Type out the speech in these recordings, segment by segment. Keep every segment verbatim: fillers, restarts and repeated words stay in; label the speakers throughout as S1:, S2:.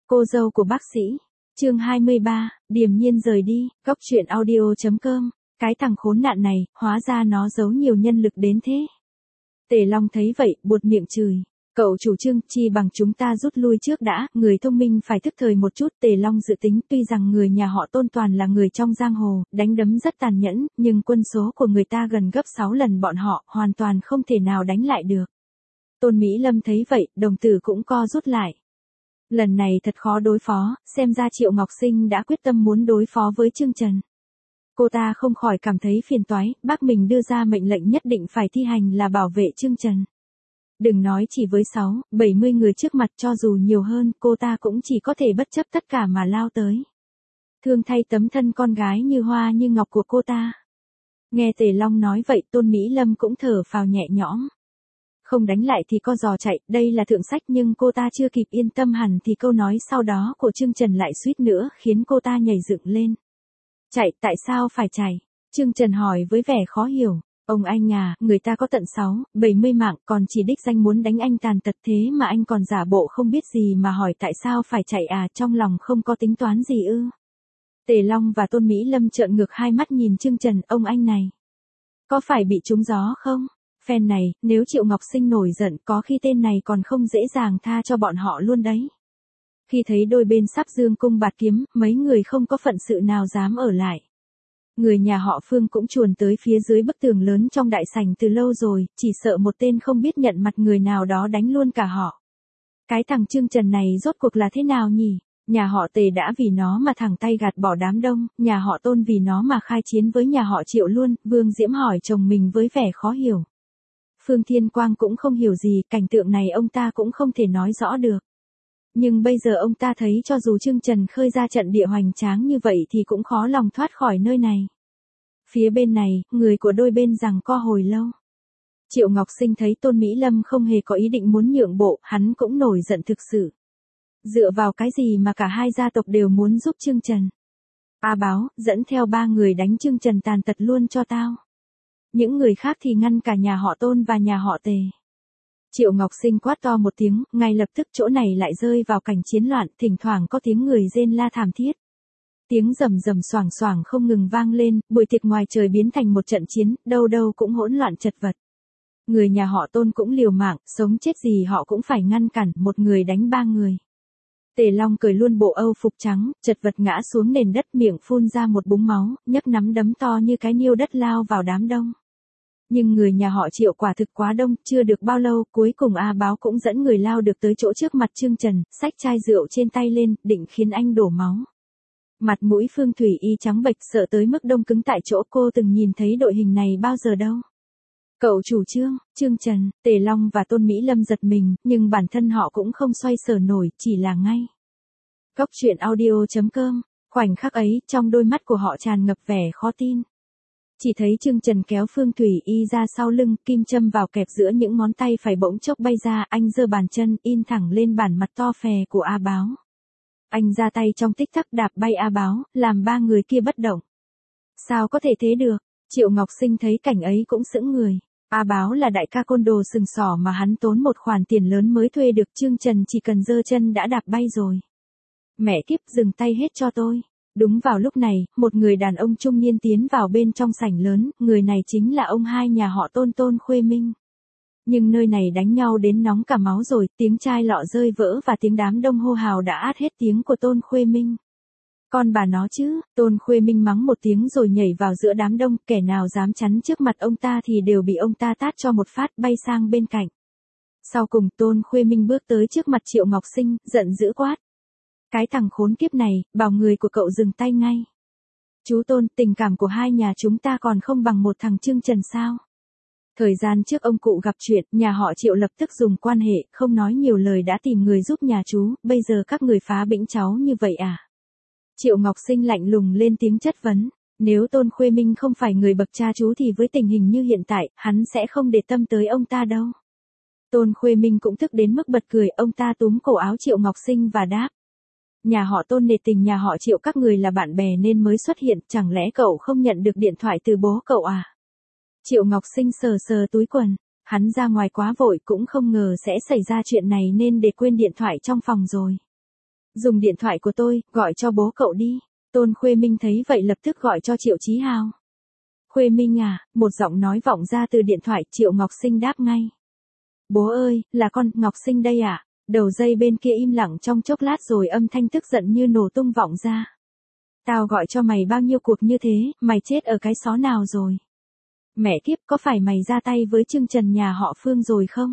S1: Cô dâu của bác sĩ. Chương hai mươi ba, điềm nhiên rời đi, góc truyện audio.com. Cái thằng khốn nạn này, hóa ra nó giấu nhiều nhân lực đến thế. Tề Long thấy vậy, buột miệng chửi. Cậu chủ Trương, chi bằng chúng ta rút lui trước đã, người thông minh phải thức thời một chút. Tề Long dự tính tuy rằng người nhà họ Tôn toàn là người trong giang hồ, đánh đấm rất tàn nhẫn, nhưng quân số của người ta gần gấp sáu lần bọn họ, hoàn toàn không thể nào đánh lại được. Tôn Mỹ Lâm thấy vậy, đồng tử cũng co rút lại. Lần này thật khó đối phó, xem ra Triệu Ngọc Sinh đã quyết tâm muốn đối phó với Trương Trần. Cô ta không khỏi cảm thấy phiền toái, bác mình đưa ra mệnh lệnh nhất định phải thi hành là bảo vệ Trương Trần. Đừng nói chỉ với sáu, bảy mươi người trước mặt, cho dù nhiều hơn, cô ta cũng chỉ có thể bất chấp tất cả mà lao tới. Thương thay tấm thân con gái như hoa như ngọc của cô ta. Nghe Tề Long nói vậy, Tôn Mỹ Lâm cũng thở phào nhẹ nhõm. Không đánh lại thì co giò chạy, đây là thượng sách, nhưng cô ta chưa kịp yên tâm hẳn thì câu nói sau đó của Trương Trần lại suýt nữa khiến cô ta nhảy dựng lên. Chạy, tại sao phải chạy? Trương Trần hỏi với vẻ khó hiểu. Ông anh à, người ta có tận sáu, bảy mươi mạng, còn chỉ đích danh muốn đánh anh tàn tật, thế mà anh còn giả bộ không biết gì mà hỏi tại sao phải chạy à, trong lòng không có tính toán gì ư? Tề Long và Tôn Mỹ Lâm trợn ngược hai mắt nhìn Trương Trần, ông anh này. Có phải bị trúng gió không? Phen này, nếu Triệu Ngọc Sinh nổi giận, có khi tên này còn không dễ dàng tha cho bọn họ luôn đấy. Khi thấy đôi bên sắp dương cung bạt kiếm, mấy người không có phận sự nào dám ở lại. Người nhà họ Phương cũng chuồn tới phía dưới bức tường lớn trong đại sảnh từ lâu rồi, chỉ sợ một tên không biết nhận mặt người nào đó đánh luôn cả họ. Cái thằng Trương Trần này rốt cuộc là thế nào nhỉ? Nhà họ Tề đã vì nó mà thẳng tay gạt bỏ đám đông, nhà họ Tôn vì nó mà khai chiến với nhà họ Triệu luôn. Vương Diễm hỏi chồng mình với vẻ khó hiểu. Phương Thiên Quang cũng không hiểu gì, cảnh tượng này ông ta cũng không thể nói rõ được. Nhưng bây giờ ông ta thấy cho dù Trương Trần khơi ra trận địa hoành tráng như vậy thì cũng khó lòng thoát khỏi nơi này. Phía bên này, người của đôi bên giằng co hồi lâu. Triệu Ngọc Sinh thấy Tôn Mỹ Lâm không hề có ý định muốn nhượng bộ, hắn cũng nổi giận thực sự. Dựa vào cái gì mà cả hai gia tộc đều muốn giúp Trương Trần? A Báo, dẫn theo ba người đánh Trương Trần tàn tật luôn cho tao. Những người khác thì ngăn cả nhà họ Tôn và nhà họ Tề. Triệu Ngọc Sinh quát to một tiếng, ngay lập tức chỗ này lại rơi vào cảnh chiến loạn, thỉnh thoảng có tiếng người rên la thảm thiết. Tiếng rầm rầm xoảng xoảng không ngừng vang lên, buổi tiệc ngoài trời biến thành một trận chiến, đâu đâu cũng hỗn loạn chật vật. Người nhà họ Tôn cũng liều mạng, sống chết gì họ cũng phải ngăn cản, một người đánh ba người. Tề Long cởi luôn bộ âu phục trắng, chật vật ngã xuống nền đất, miệng phun ra một búng máu, nhấc nắm đấm to như cái niêu đất lao vào đám đông. Nhưng người nhà họ Triệu quả thực quá đông, chưa được bao lâu, cuối cùng A Báo cũng dẫn người lao được tới chỗ trước mặt Trương Trần, xách chai rượu trên tay lên, định khiến anh đổ máu. Mặt mũi Phương Thủy Y trắng bệch, sợ tới mức đông cứng tại chỗ, cô từng nhìn thấy đội hình này bao giờ đâu. Cậu chủ Trương, Trương Trần, Tề Long và Tôn Mỹ Lâm giật mình, nhưng bản thân họ cũng không xoay sở nổi, chỉ là ngay. Góc truyện audio.com, khoảnh khắc ấy, trong đôi mắt của họ tràn ngập vẻ khó tin. Chỉ thấy Trương Trần kéo Phương Thủy Y ra sau lưng, kim châm vào kẹp giữa những ngón tay phải bỗng chốc bay ra, anh giơ bàn chân, in thẳng lên bản mặt to phè của A Báo. Anh ra tay trong tích tắc đạp bay A Báo, làm ba người kia bất động. Sao có thể thế được? Triệu Ngọc Sinh thấy cảnh ấy cũng sững người. A Báo là đại ca côn đồ sừng sỏ mà hắn tốn một khoản tiền lớn mới thuê được, Trương Trần chỉ cần giơ chân đã đạp bay rồi. Mẹ kiếp, dừng tay hết cho tôi. Đúng vào lúc này, một người đàn ông trung niên tiến vào bên trong sảnh lớn, người này chính là ông hai nhà họ Tôn, Tôn Khuê Minh. Nhưng nơi này đánh nhau đến nóng cả máu rồi, tiếng chai lọ rơi vỡ và tiếng đám đông hô hào đã át hết tiếng của Tôn Khuê Minh. Con bà nó chứ, Tôn Khuê Minh mắng một tiếng rồi nhảy vào giữa đám đông, kẻ nào dám chắn trước mặt ông ta thì đều bị ông ta tát cho một phát bay sang bên cạnh. Sau cùng Tôn Khuê Minh bước tới trước mặt Triệu Ngọc Sinh, giận dữ quát. Cái thằng khốn kiếp này, bảo người của cậu dừng tay ngay. Chú Tôn, tình cảm của hai nhà chúng ta còn không bằng một thằng Trương Trần sao? Thời gian trước ông cụ gặp chuyện, nhà họ Triệu lập tức dùng quan hệ, không nói nhiều lời đã tìm người giúp nhà chú, bây giờ các người phá bĩnh cháu như vậy à? Triệu Ngọc Sinh lạnh lùng lên tiếng chất vấn. Nếu Tôn Khuê Minh không phải người bậc cha chú thì với tình hình như hiện tại, hắn sẽ không để tâm tới ông ta đâu. Tôn Khuê Minh cũng tức đến mức bật cười, ông ta túm cổ áo Triệu Ngọc Sinh và đáp. Nhà họ Tôn nể tình nhà họ Triệu các người là bạn bè nên mới xuất hiện, chẳng lẽ cậu không nhận được điện thoại từ bố cậu à? Triệu Ngọc Sinh sờ sờ túi quần, hắn ra ngoài quá vội cũng không ngờ sẽ xảy ra chuyện này nên để quên điện thoại trong phòng rồi. Dùng điện thoại của tôi, gọi cho bố cậu đi. Tôn Khuê Minh thấy vậy lập tức gọi cho Triệu Chí Hào. Khuê Minh à, một giọng nói vọng ra từ điện thoại, Triệu Ngọc Sinh đáp ngay. Bố ơi, là con, Ngọc Sinh đây ạ. À? Đầu dây bên kia im lặng trong chốc lát rồi âm thanh tức giận như nổ tung vọng ra. Tao gọi cho mày bao nhiêu cuộc như thế, mày chết ở cái xó nào rồi? Mẹ kiếp, có phải mày ra tay với Trương Trần nhà họ Phương rồi không?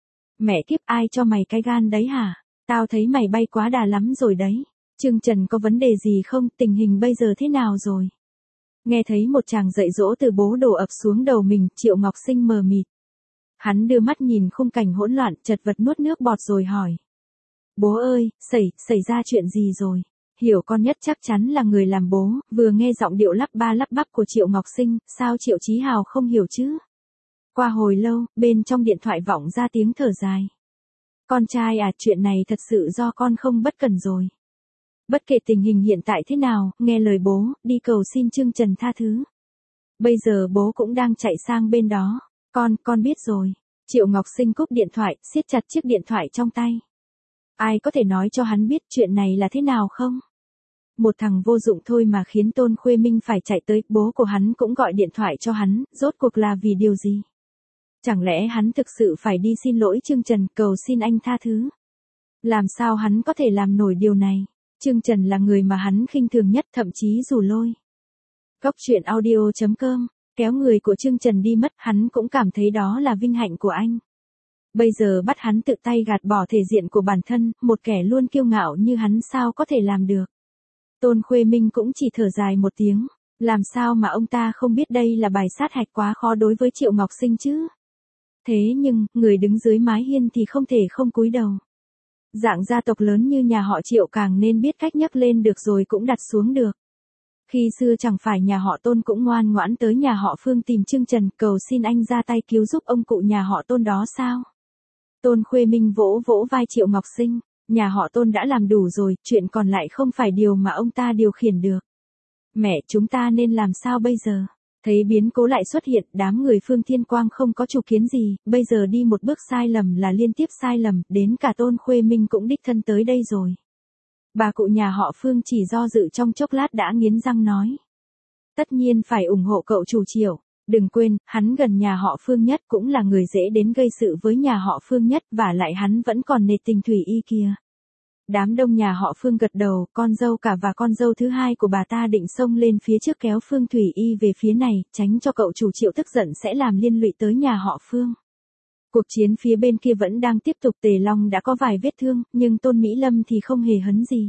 S1: Mẹ kiếp, ai cho mày cái gan đấy hả? Tao thấy mày bay quá đà lắm rồi đấy. Trương Trần có vấn đề gì không, tình hình bây giờ thế nào rồi? Nghe thấy một tràng dạy dỗ từ bố đổ ập xuống đầu mình, Triệu Ngọc Sinh mờ mịt. Hắn đưa mắt nhìn khung cảnh hỗn loạn, chật vật nuốt nước bọt rồi hỏi. Bố ơi, xảy, xảy ra chuyện gì rồi? Hiểu con nhất chắc chắn là người làm bố, vừa nghe giọng điệu lắp ba lắp bắp của Triệu Ngọc Sinh, sao Triệu Chí Hào không hiểu chứ? Qua hồi lâu, bên trong điện thoại vọng ra tiếng thở dài. Con trai à, chuyện này thật sự do con không bất cẩn rồi. Bất kể tình hình hiện tại thế nào, nghe lời bố, đi cầu xin Trương Trần tha thứ. Bây giờ bố cũng đang chạy sang bên đó. Con, con biết rồi. Triệu Ngọc Sinh cúp điện thoại, siết chặt chiếc điện thoại trong tay. Ai có thể nói cho hắn biết chuyện này là thế nào không? Một thằng vô dụng thôi mà khiến Tôn Khuê Minh phải chạy tới, bố của hắn cũng gọi điện thoại cho hắn, rốt cuộc là vì điều gì? Chẳng lẽ hắn thực sự phải đi xin lỗi Trương Trần, cầu xin anh tha thứ? Làm sao hắn có thể làm nổi điều này? Trương Trần là người mà hắn khinh thường nhất, thậm chí dù lôi. Góc truyện audio chấm com, kéo người của Trương Trần đi mất, hắn cũng cảm thấy đó là vinh hạnh của anh. Bây giờ bắt hắn tự tay gạt bỏ thể diện của bản thân, một kẻ luôn kiêu ngạo như hắn sao có thể làm được. Tôn Khuê Minh cũng chỉ thở dài một tiếng, làm sao mà ông ta không biết đây là bài sát hạch quá khó đối với Triệu Ngọc Sinh chứ. Thế nhưng, người đứng dưới mái hiên thì không thể không cúi đầu. Dạng gia tộc lớn như nhà họ Triệu càng nên biết cách nhấc lên được rồi cũng đặt xuống được. Khi xưa chẳng phải nhà họ Tôn cũng ngoan ngoãn tới nhà họ Phương tìm Trương Trần cầu xin anh ra tay cứu giúp ông cụ nhà họ Tôn đó sao? Tôn Khuê Minh vỗ vỗ vai Triệu Ngọc Sinh, nhà họ Tôn đã làm đủ rồi, chuyện còn lại không phải điều mà ông ta điều khiển được. Mẹ, chúng ta nên làm sao bây giờ? Thấy biến cố lại xuất hiện, đám người Phương Thiên Quang không có chủ kiến gì, bây giờ đi một bước sai lầm là liên tiếp sai lầm, đến cả Tôn Khuê Minh cũng đích thân tới đây rồi. Bà cụ nhà họ Phương chỉ do dự trong chốc lát đã nghiến răng nói. Tất nhiên phải ủng hộ cậu chủ Triệu, đừng quên, hắn gần nhà họ Phương nhất cũng là người dễ đến gây sự với nhà họ Phương nhất và lại hắn vẫn còn nề tình Thủy Y kia. Đám đông nhà họ Phương gật đầu, con dâu cả và con dâu thứ hai của bà ta định xông lên phía trước kéo Phương Thủy Y về phía này, tránh cho cậu chủ Triệu tức giận sẽ làm liên lụy tới nhà họ Phương. Cuộc chiến phía bên kia vẫn đang tiếp tục, Tề Long đã có vài vết thương, nhưng Tôn Mỹ Lâm thì không hề hấn gì.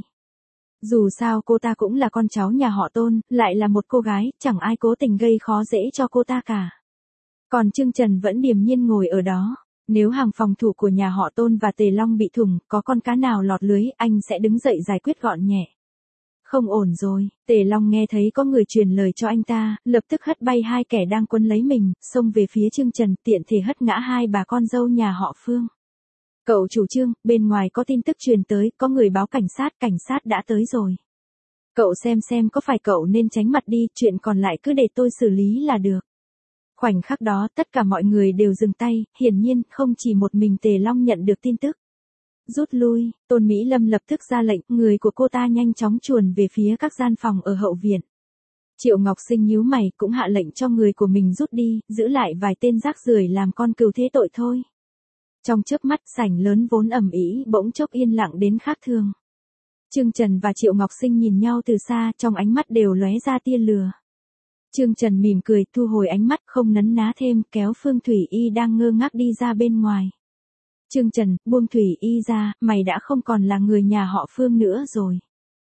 S1: Dù sao cô ta cũng là con cháu nhà họ Tôn, lại là một cô gái, chẳng ai cố tình gây khó dễ cho cô ta cả. Còn Trương Trần vẫn điềm nhiên ngồi ở đó. Nếu hàng phòng thủ của nhà họ Tôn và Tề Long bị thủng, có con cá nào lọt lưới, anh sẽ đứng dậy giải quyết gọn nhẹ. Không ổn rồi, Tề Long nghe thấy có người truyền lời cho anh ta, lập tức hất bay hai kẻ đang quấn lấy mình, xông về phía Trương Trần, tiện thể hất ngã hai bà con dâu nhà họ Phương. Cậu chủ Trương, bên ngoài có tin tức truyền tới, có người báo cảnh sát, cảnh sát đã tới rồi. Cậu xem xem có phải cậu nên tránh mặt đi, chuyện còn lại cứ để tôi xử lý là được. Khoảnh khắc đó, tất cả mọi người đều dừng tay, hiển nhiên, không chỉ một mình Tề Long nhận được tin tức. Rút lui, Tôn Mỹ Lâm lập tức ra lệnh, người của cô ta nhanh chóng chuồn về phía các gian phòng ở hậu viện. Triệu Ngọc Sinh nhíu mày, cũng hạ lệnh cho người của mình rút đi, giữ lại vài tên rác rưởi làm con cừu thế tội thôi. Trong chớp mắt, sảnh lớn vốn ầm ĩ bỗng chốc yên lặng đến khác thường. Trương Trần và Triệu Ngọc Sinh nhìn nhau từ xa, trong ánh mắt đều lóe ra tia lửa. Trương Trần mỉm cười, thu hồi ánh mắt, không nấn ná thêm, kéo Phương Thủy Y đang ngơ ngác đi ra bên ngoài. Trương Trần, buông Thủy Y ra, mày đã không còn là người nhà họ Phương nữa rồi.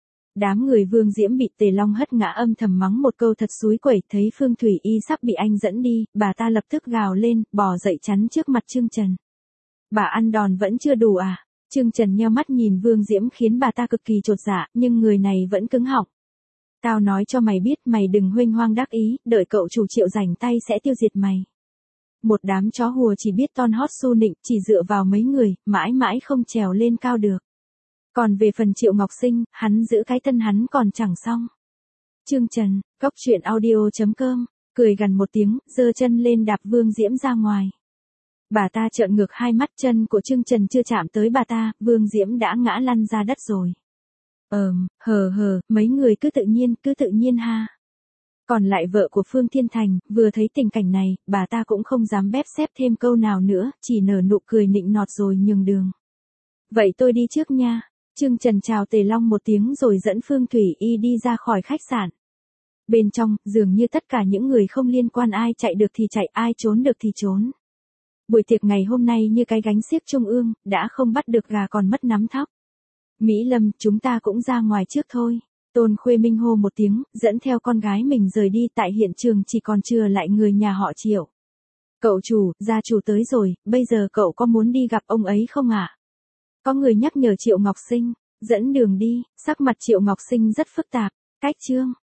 S1: Đám người Vương Diễm bị Tề Long hất ngã âm thầm mắng một câu thật xúi quẩy, thấy Phương Thủy Y sắp bị anh dẫn đi, bà ta lập tức gào lên, bò dậy chắn trước mặt Trương Trần. Bà ăn đòn vẫn chưa đủ à? Trương Trần nheo mắt nhìn Vương Diễm khiến bà ta cực kỳ chột dạ, nhưng người này vẫn cứng họng. Tao nói cho mày biết, mày đừng huênh hoang đắc ý, đợi cậu chủ Triệu rảnh tay sẽ tiêu diệt mày. Một đám chó hùa chỉ biết ton hót su nịnh, chỉ dựa vào mấy người, mãi mãi không trèo lên cao được. Còn về phần Triệu Ngọc Sinh, hắn giữ cái thân hắn còn chẳng xong. Trương Trần, góc truyện audio chấm com, cười gằn một tiếng, giơ chân lên đạp Vương Diễm ra ngoài. Bà ta trợn ngược hai mắt, chân của Trương Trần chưa chạm tới bà ta, Vương Diễm đã ngã lăn ra đất rồi. Ờm, hờ hờ, mấy người cứ tự nhiên, cứ tự nhiên ha. Còn lại vợ của Phương Thiên Thành, vừa thấy tình cảnh này, bà ta cũng không dám bép xép thêm câu nào nữa, chỉ nở nụ cười nịnh nọt rồi nhường đường. Vậy tôi đi trước nha. Trương Trần chào Tề Long một tiếng rồi dẫn Phương Thủy Y đi ra khỏi khách sạn. Bên trong, dường như tất cả những người không liên quan, ai chạy được thì chạy, ai trốn được thì trốn. Buổi tiệc ngày hôm nay như cái gánh xiếc trung ương, đã không bắt được gà còn mất nắm thóc. Mỹ Lâm, chúng ta cũng ra ngoài trước thôi. Tôn Khuê Minh hô một tiếng, dẫn theo con gái mình rời đi, tại hiện trường chỉ còn chừa lại người nhà họ Triệu. Cậu chủ, gia chủ tới rồi, bây giờ cậu có muốn đi gặp ông ấy không ạ? À? Có người nhắc nhở Triệu Ngọc Sinh, dẫn đường đi, sắc mặt Triệu Ngọc Sinh rất phức tạp, cách Trương.